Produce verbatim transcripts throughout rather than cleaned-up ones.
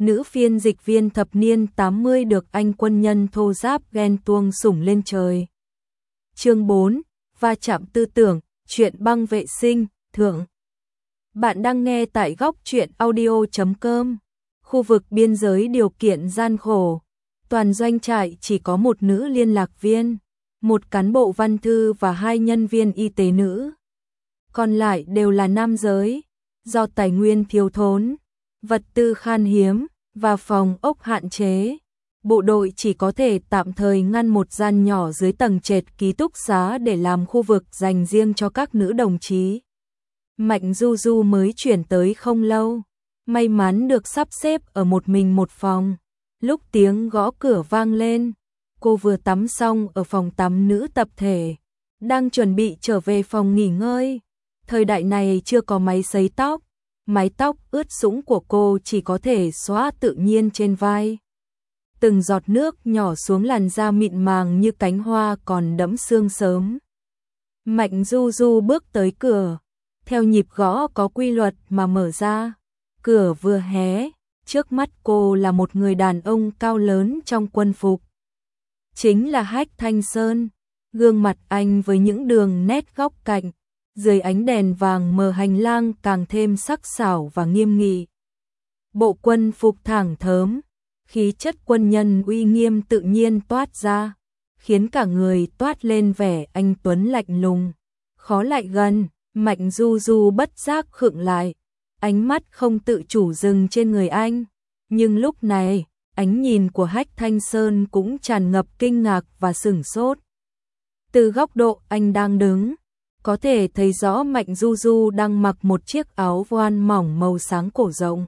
nữ phiên dịch viên thập niên tám mươi được anh quân nhân thô giáp ghen tuông sủng lên trời. Chương bốn, va chạm tư tưởng, chuyện băng vệ sinh, thượng. Bạn đang nghe tại góc truyện audio chấm com. Khu vực biên giới điều kiện gian khổ. Toàn doanh trại chỉ có một nữ liên lạc viên, một cán bộ văn thư và hai nhân viên y tế nữ. Còn lại đều là nam giới. Do tài nguyên thiếu thốn, vật tư khan hiếm và phòng ốc hạn chế, bộ đội chỉ có thể tạm thời ngăn một gian nhỏ dưới tầng trệt ký túc xá để làm khu vực dành riêng cho các nữ đồng chí. Mạnh Du Du mới chuyển tới không lâu, may mắn được sắp xếp ở một mình một phòng. Lúc tiếng gõ cửa vang lên, cô vừa tắm xong ở phòng tắm nữ tập thể, đang chuẩn bị trở về phòng nghỉ ngơi. Thời đại này chưa có máy sấy tóc, mái tóc ướt sũng của cô chỉ có thể xóa tự nhiên trên vai. Từng giọt nước nhỏ xuống làn da mịn màng như cánh hoa còn đẫm sương sớm. Mạnh Du Du bước tới cửa, theo nhịp gõ có quy luật mà mở ra. Cửa vừa hé, trước mắt cô là một người đàn ông cao lớn trong quân phục. Chính là Hách Thanh Sơn, gương mặt anh với những đường nét góc cạnh. Dưới ánh đèn vàng mờ hành lang càng thêm sắc sảo và nghiêm nghị. Bộ quân phục thẳng thớm, khí chất quân nhân uy nghiêm tự nhiên toát ra, khiến cả người toát lên vẻ anh tuấn lạnh lùng. Khó lại gần, Mạnh Du Du bất giác khựng lại, ánh mắt không tự chủ dừng trên người anh. Nhưng lúc này, ánh nhìn của Hách Thanh Sơn cũng tràn ngập kinh ngạc và sửng sốt. Từ góc độ anh đang đứng, có thể thấy rõ Mạnh Du Du đang mặc một chiếc áo voan mỏng màu sáng cổ rộng.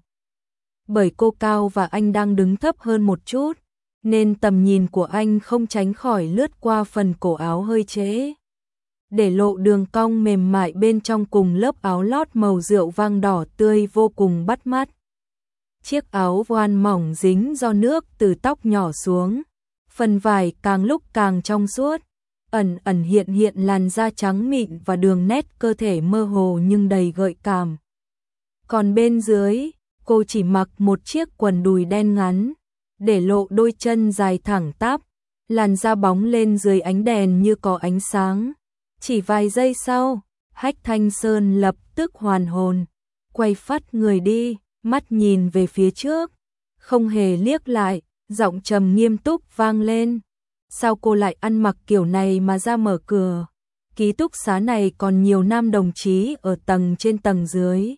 Bởi cô cao và anh đang đứng thấp hơn một chút, nên tầm nhìn của anh không tránh khỏi lướt qua phần cổ áo hơi trễ, để lộ đường cong mềm mại bên trong cùng lớp áo lót màu rượu vang đỏ tươi vô cùng bắt mắt. Chiếc áo voan mỏng dính do nước từ tóc nhỏ xuống, phần vải càng lúc càng trong suốt. Ẩn ẩn hiện hiện làn da trắng mịn và đường nét cơ thể mơ hồ nhưng đầy gợi cảm. Còn bên dưới, cô chỉ mặc một chiếc quần đùi đen ngắn, để lộ đôi chân dài thẳng tắp, làn da bóng lên dưới ánh đèn như có ánh sáng. Chỉ vài giây sau, Hách Thanh Sơn lập tức hoàn hồn, quay phắt người đi, mắt nhìn về phía trước, không hề liếc lại, giọng trầm nghiêm túc vang lên. Sao cô lại ăn mặc kiểu này mà ra mở cửa? Ký túc xá này còn nhiều nam đồng chí ở tầng trên tầng dưới.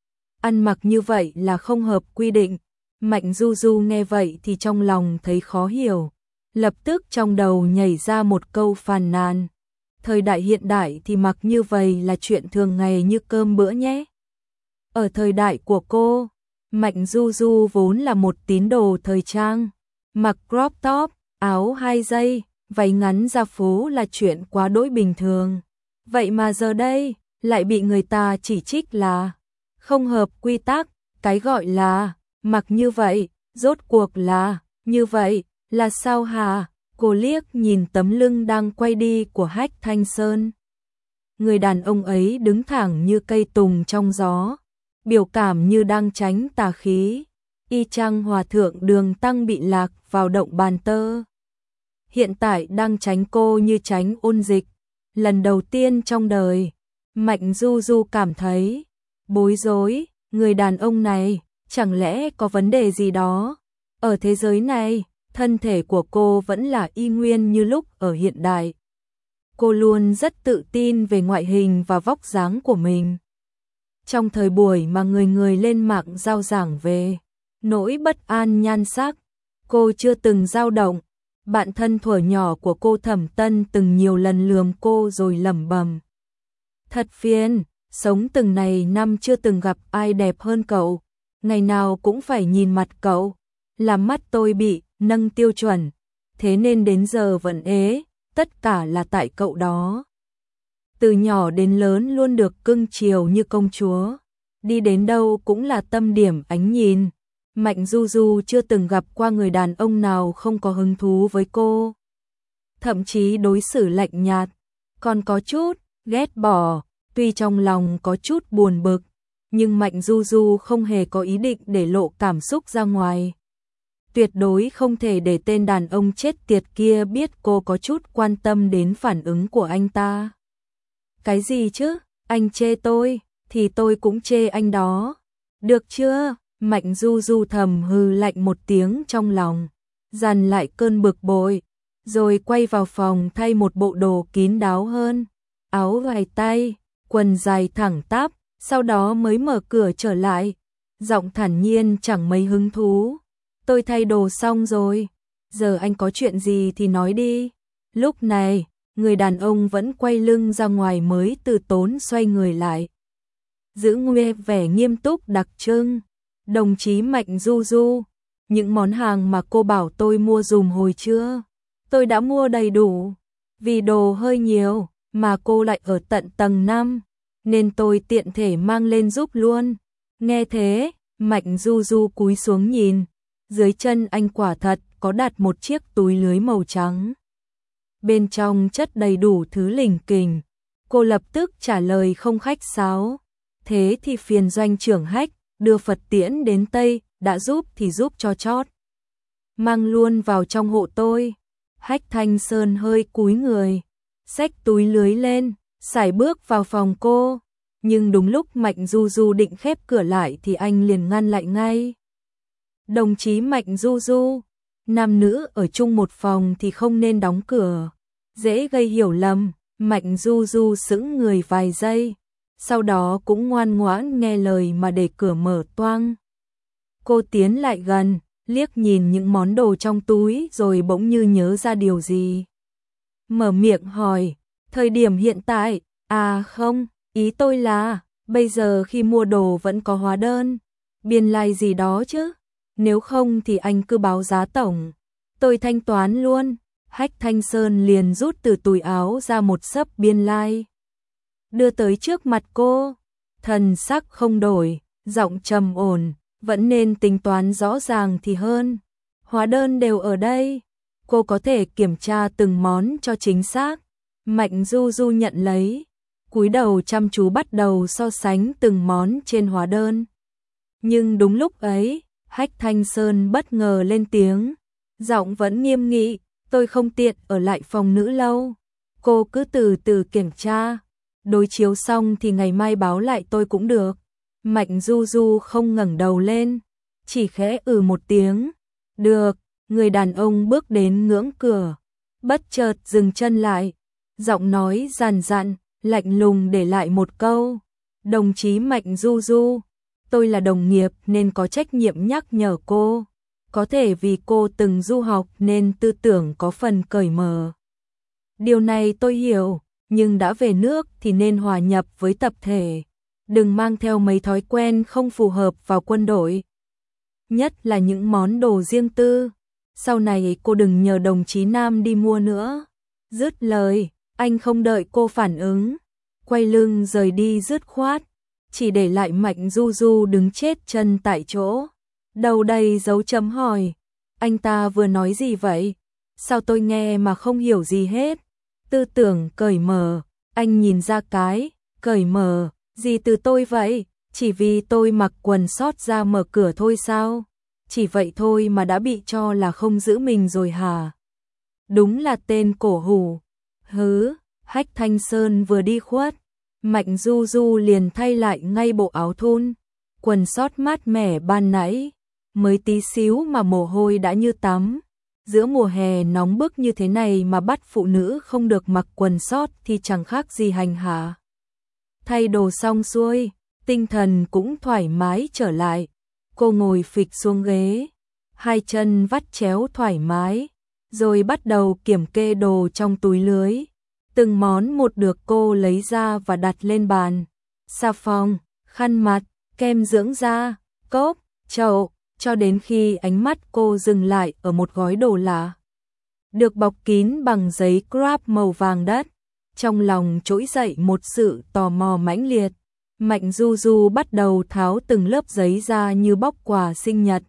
Ăn mặc như vậy là không hợp quy định. Mạnh Du Du nghe vậy thì trong lòng thấy khó hiểu. Lập tức trong đầu nhảy ra một câu phàn nàn. Thời đại hiện đại thì mặc như vậy là chuyện thường ngày như cơm bữa nhé. Ở thời đại của cô, Mạnh Du Du vốn là một tín đồ thời trang. Mặc crop top, áo hai dây, váy ngắn ra phố là chuyện quá đỗi bình thường. Vậy mà giờ đây, lại bị người ta chỉ trích là không hợp quy tắc. Cái gọi là mặc như vậy, rốt cuộc là như vậy, là sao hả? Cô liếc nhìn tấm lưng đang quay đi của Hách Thanh Sơn. Người đàn ông ấy đứng thẳng như cây tùng trong gió, biểu cảm như đang tránh tà khí. Y chang hòa thượng Đường Tăng bị lạc vào động bàn tơ. Hiện tại đang tránh cô như tránh ôn dịch. Lần đầu tiên trong đời, Mạnh Du Du cảm thấy bối rối. Người đàn ông này chẳng lẽ có vấn đề gì đó? Ở thế giới này, thân thể của cô vẫn là y nguyên như lúc ở hiện đại. Cô luôn rất tự tin về ngoại hình và vóc dáng của mình. Trong thời buổi mà người người lên mạng giao giảng về nỗi bất an nhan sắc, cô chưa từng dao động. Bạn thân thuở nhỏ của cô Thẩm Tân từng nhiều lần lườm cô rồi lẩm bẩm: thật phiền, sống từng này năm chưa từng gặp ai đẹp hơn cậu, ngày nào cũng phải nhìn mặt cậu, làm mắt tôi bị nâng tiêu chuẩn, thế nên đến giờ vẫn ế, tất cả là tại cậu đó. Từ nhỏ đến lớn luôn được cưng chiều như công chúa, đi đến đâu cũng là tâm điểm ánh nhìn. Mạnh Du Du chưa từng gặp qua người đàn ông nào không có hứng thú với cô. Thậm chí đối xử lạnh nhạt, còn có chút ghét bỏ, tuy trong lòng có chút buồn bực, nhưng Mạnh Du Du không hề có ý định để lộ cảm xúc ra ngoài. Tuyệt đối không thể để tên đàn ông chết tiệt kia biết cô có chút quan tâm đến phản ứng của anh ta. Cái gì chứ? Anh chê tôi, thì tôi cũng chê anh đó. Được chưa? Mạnh Du Du thầm hừ lạnh một tiếng trong lòng, dằn lại cơn bực bội, rồi quay vào phòng thay một bộ đồ kín đáo hơn, áo vải tay, quần dài thẳng tắp, sau đó mới mở cửa trở lại, giọng thản nhiên chẳng mấy hứng thú. Tôi thay đồ xong rồi, giờ anh có chuyện gì thì nói đi. Lúc này, người đàn ông vẫn quay lưng ra ngoài mới từ tốn xoay người lại, giữ nguyên vẻ nghiêm túc đặc trưng. Đồng chí Mạnh Du Du, những món hàng mà cô bảo tôi mua dùm hồi trưa, tôi đã mua đầy đủ. Vì đồ hơi nhiều, mà cô lại ở tận tầng năm, nên tôi tiện thể mang lên giúp luôn. Nghe thế, Mạnh Du Du cúi xuống nhìn, dưới chân anh quả thật có đặt một chiếc túi lưới màu trắng. Bên trong chất đầy đủ thứ lỉnh kỉnh. Cô lập tức trả lời không khách sáo. Thế thì phiền doanh trưởng Hách, đưa Phật tiễn đến Tây, đã giúp thì giúp cho chót. Mang luôn vào trong hộ tôi. Hách Thanh Sơn hơi cúi người, xách túi lưới lên, sải bước vào phòng cô. Nhưng đúng lúc Mạnh Du Du định khép cửa lại thì anh liền ngăn lại ngay. Đồng chí Mạnh Du Du, nam nữ ở chung một phòng thì không nên đóng cửa, dễ gây hiểu lầm. Mạnh Du Du sững người vài giây, sau đó cũng ngoan ngoãn nghe lời mà để cửa mở toang. Cô tiến lại gần, liếc nhìn những món đồ trong túi rồi bỗng như nhớ ra điều gì. Mở miệng hỏi, thời điểm hiện tại, à không, ý tôi là, bây giờ khi mua đồ vẫn có hóa đơn, biên lai gì đó chứ, nếu không thì anh cứ báo giá tổng, tôi thanh toán luôn. Hách Thanh Sơn liền rút từ túi áo ra một xấp biên lai, đưa tới trước mặt cô, thần sắc không đổi, giọng trầm ổn, vẫn nên tính toán rõ ràng thì hơn. Hóa đơn đều ở đây, cô có thể kiểm tra từng món cho chính xác. Mạnh Du Du nhận lấy, cúi đầu chăm chú bắt đầu so sánh từng món trên hóa đơn. Nhưng đúng lúc ấy, Hách Thanh Sơn bất ngờ lên tiếng, giọng vẫn nghiêm nghị, tôi không tiện ở lại phòng nữ lâu, cô cứ từ từ kiểm tra, đối chiếu xong thì ngày mai báo lại tôi cũng được. Mạnh Du Du không ngẩng đầu lên, chỉ khẽ ừ một tiếng. Được. Người đàn ông bước đến ngưỡng cửa, bất chợt dừng chân lại, giọng nói dàn dặn, lạnh lùng để lại một câu. Đồng chí Mạnh Du Du, tôi là đồng nghiệp nên có trách nhiệm nhắc nhở cô. Có thể vì cô từng du học nên tư tưởng có phần cởi mở. Điều này tôi hiểu, nhưng đã về nước thì nên hòa nhập với tập thể. Đừng mang theo mấy thói quen không phù hợp vào quân đội. Nhất là những món đồ riêng tư. Sau này cô đừng nhờ đồng chí Nam đi mua nữa. Dứt lời, anh không đợi cô phản ứng, quay lưng rời đi dứt khoát, chỉ để lại Mạnh Du Du đứng chết chân tại chỗ. Đầu đầy dấu chấm hỏi, anh ta vừa nói gì vậy? Sao tôi nghe mà không hiểu gì hết? Tư tưởng cởi mở, anh nhìn ra cái, cởi mở, gì từ tôi vậy? Chỉ vì tôi mặc quần sót ra mở cửa thôi sao? Chỉ vậy thôi mà đã bị cho là không giữ mình rồi hả? Đúng là tên cổ hủ. Hứ, Hách Thanh Sơn vừa đi khuất, Mạnh Du Du liền thay lại ngay bộ áo thun, quần sót mát mẻ ban nãy, mới tí xíu mà mồ hôi đã như tắm. Giữa mùa hè nóng bức như thế này mà bắt phụ nữ không được mặc quần sót thì chẳng khác gì hành hạ. Thay đồ xong xuôi, tinh thần cũng thoải mái trở lại. Cô ngồi phịch xuống ghế, hai chân vắt chéo thoải mái, rồi bắt đầu kiểm kê đồ trong túi lưới. Từng món một được cô lấy ra và đặt lên bàn. Xà phòng, khăn mặt, kem dưỡng da, cốc, chậu, cho đến khi ánh mắt cô dừng lại ở một gói đồ lạ, được bọc kín bằng giấy crepe màu vàng đất. Trong lòng trỗi dậy một sự tò mò mãnh liệt. Mạnh Du Du bắt đầu tháo từng lớp giấy ra như bóc quà sinh nhật.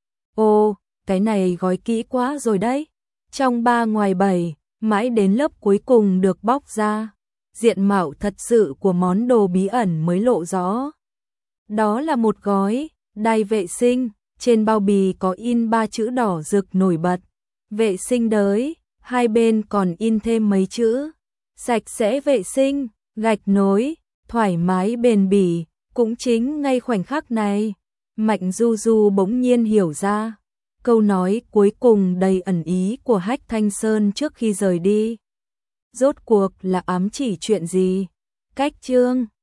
Ô, cái này gói kỹ quá rồi đấy. Trong ba ngoài bảy, mãi đến lớp cuối cùng được bóc ra, diện mạo thật sự của món đồ bí ẩn mới lộ rõ. Đó là một gói đai vệ sinh, trên bao bì có in ba chữ đỏ rực nổi bật. Vệ sinh đới, hai bên còn in thêm mấy chữ. Sạch sẽ vệ sinh, gạch nối, thoải mái bền bỉ. Cũng chính ngay khoảnh khắc này, Mạnh Du Du bỗng nhiên hiểu ra. Câu nói cuối cùng đầy ẩn ý của Hách Thanh Sơn trước khi rời đi. Rốt cuộc là ám chỉ chuyện gì? Cách chương